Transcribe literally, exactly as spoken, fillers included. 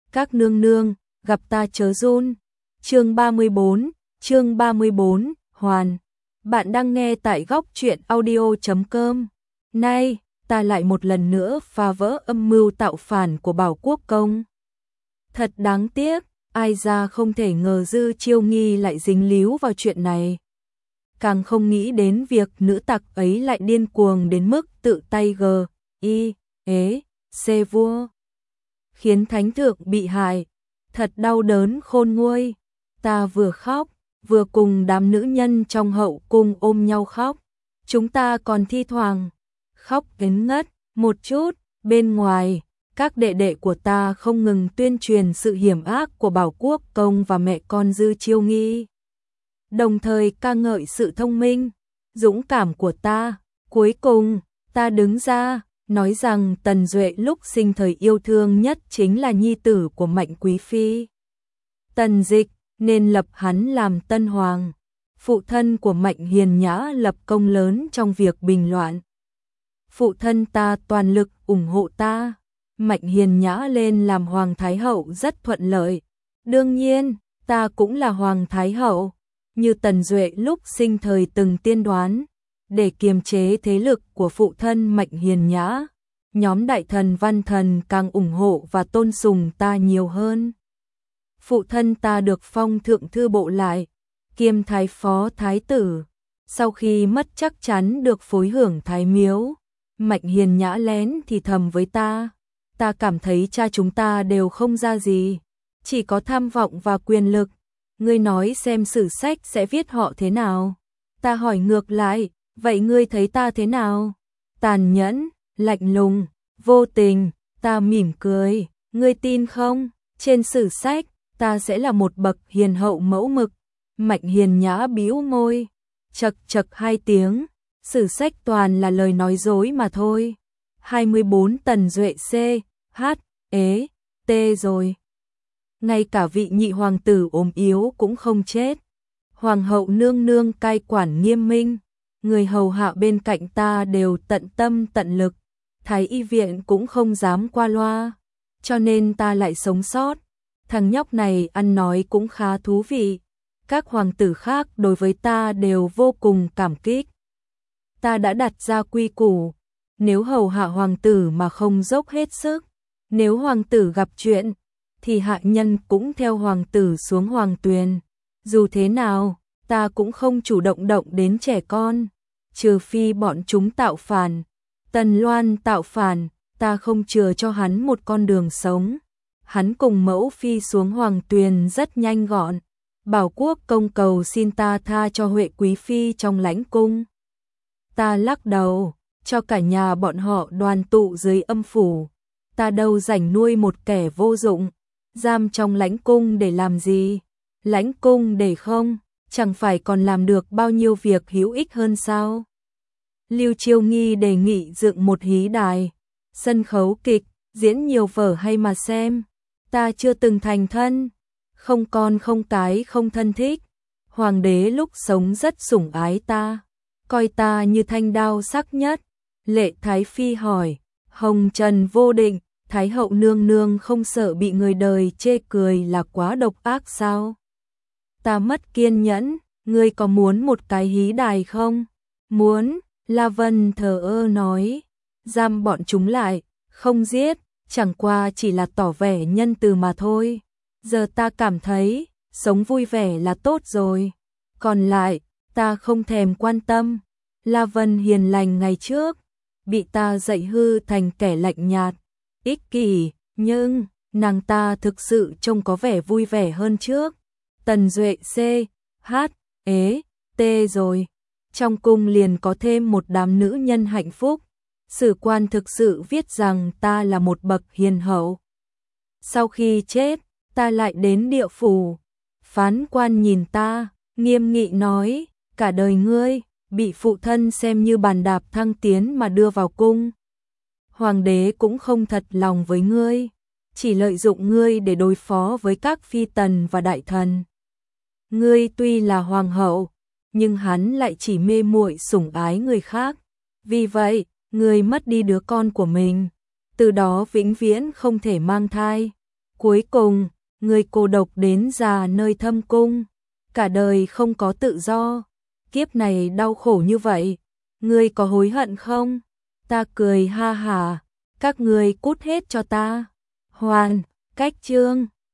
các nương nương, gặp ta chớ run. Chương ba mươi bốn, chương ba mươi bốn, Hoàn. Bạn đang nghe tại góc truyện audio chấm com. Nay, ta lại một lần nữa phá vỡ âm mưu tạo phản của Bảo Quốc công. Thật đáng tiếc, ai ra không thể ngờ Dư Chiêu Nghi lại dính líu vào chuyện này. Càng không nghĩ đến việc nữ tặc ấy lại điên cuồng đến mức tự tay g, y, ế, c vua. Khiến thánh thượng bị hại, thật đau đớn khôn nguôi. Ta vừa khóc, vừa cùng đám nữ nhân trong hậu cung ôm nhau khóc. Chúng ta còn thi thoảng khóc đến ngất một chút. Bên ngoài, các đệ đệ của ta không ngừng tuyên truyền sự hiểm ác của Bảo Quốc công và mẹ con Dư Chiêu Nghi, đồng thời ca ngợi sự thông minh, dũng cảm của ta. Cuối cùng, ta đứng ra nói rằng Tần Duệ lúc sinh thời yêu thương nhất chính là nhi tử của Mạnh quý phi Tần Dịch, nên lập hắn làm tân hoàng. Phụ thân của Mạnh Hiền Nhã lập công lớn trong việc bình loạn. Phụ thân ta toàn lực ủng hộ ta. Mạnh Hiền Nhã lên làm hoàng thái hậu rất thuận lợi. Đương nhiên, ta cũng là hoàng thái hậu, như Tần Duệ lúc sinh thời từng tiên đoán. Để kiềm chế thế lực của phụ thân Mạnh Hiền Nhã, nhóm đại thần văn thần càng ủng hộ và tôn sùng ta nhiều hơn. Phụ thân ta được phong thượng thư bộ lại, kiêm thái phó thái tử. Sau khi mất chắc chắn được phối hưởng thái miếu, Mạnh Hiền Nhã lén thì thầm với ta. Ta cảm thấy cha chúng ta đều không ra gì, chỉ có tham vọng và quyền lực. Ngươi nói xem sử sách sẽ viết họ thế nào? Ta hỏi ngược lại, vậy ngươi thấy ta thế nào? Tàn nhẫn, lạnh lùng, vô tình. Ta mỉm cười, ngươi tin không? Trên sử sách, ta sẽ là một bậc hiền hậu mẫu mực. Mạnh Hiền Nhã bĩu môi, chật chật hai tiếng. Sử sách toàn là lời nói dối mà thôi. hai mươi bốn Tần Duệ C, H, ế, T rồi. Ngay cả vị nhị hoàng tử ốm yếu cũng không chết. Hoàng hậu nương nương cai quản nghiêm minh, người hầu hạ bên cạnh ta đều tận tâm tận lực. Thái y viện cũng không dám qua loa, cho nên ta lại sống sót. Thằng nhóc này ăn nói cũng khá thú vị. Các hoàng tử khác đối với ta đều vô cùng cảm kích. Ta đã đặt ra quy củ, nếu hầu hạ hoàng tử mà không dốc hết sức, nếu hoàng tử gặp chuyện, thì hạ nhân cũng theo hoàng tử xuống hoàng tuyền. Dù thế nào, ta cũng không chủ động động đến trẻ con, trừ phi bọn chúng tạo phản. Tần Loan tạo phản, ta không chừa cho hắn một con đường sống. Hắn cùng mẫu phi xuống hoàng tuyền rất nhanh gọn. Bảo Quốc công cầu xin ta tha cho Huệ quý phi trong lãnh cung. Ta lắc đầu, cho cả nhà bọn họ đoàn tụ dưới âm phủ. Ta đâu rảnh nuôi một kẻ vô dụng, giam trong lãnh cung để làm gì? Lãnh cung để không, chẳng phải còn làm được bao nhiêu việc hữu ích hơn sao? Lưu Chiêu Nghi đề nghị dựng một hí đài, sân khấu kịch, diễn nhiều vở hay mà xem. Ta chưa từng thành thân, không con không cái không thân thích. Hoàng đế lúc sống rất sủng ái ta, coi ta như thanh đao sắc nhất. Lệ Thái Phi hỏi, hồng trần vô định, Thái hậu nương nương không sợ bị người đời chê cười là quá độc ác sao? Ta mất kiên nhẫn, ngươi có muốn một cái hí đài không? Muốn, La Vân thờ ơ nói, giam bọn chúng lại, không giết, chẳng qua chỉ là tỏ vẻ nhân từ mà thôi. Giờ ta cảm thấy, sống vui vẻ là tốt rồi. Còn lại, ta không thèm quan tâm. La Vân hiền lành ngày trước, bị ta dạy hư thành kẻ lạnh nhạt, ích kỷ, nhưng nàng ta thực sự trông có vẻ vui vẻ hơn trước. Tần Duệ C, H, ế, T rồi. Trong cung liền có thêm một đám nữ nhân hạnh phúc. Sử quan thực sự viết rằng ta là một bậc hiền hậu. Sau khi chết, ta lại đến địa phủ. Phán quan nhìn ta, nghiêm nghị nói, cả đời ngươi bị phụ thân xem như bàn đạp thăng tiến mà đưa vào cung. Hoàng đế cũng không thật lòng với ngươi, chỉ lợi dụng ngươi để đối phó với các phi tần và đại thần. Ngươi tuy là hoàng hậu, nhưng hắn lại chỉ mê muội sủng ái người khác. Vì vậy, ngươi mất đi đứa con của mình, từ đó vĩnh viễn không thể mang thai. Cuối cùng, ngươi cô độc đến già nơi thâm cung, cả đời không có tự do, kiếp này đau khổ như vậy, ngươi có hối hận không? Ta cười ha hả, các ngươi cút hết cho ta. Hoàn, cách chương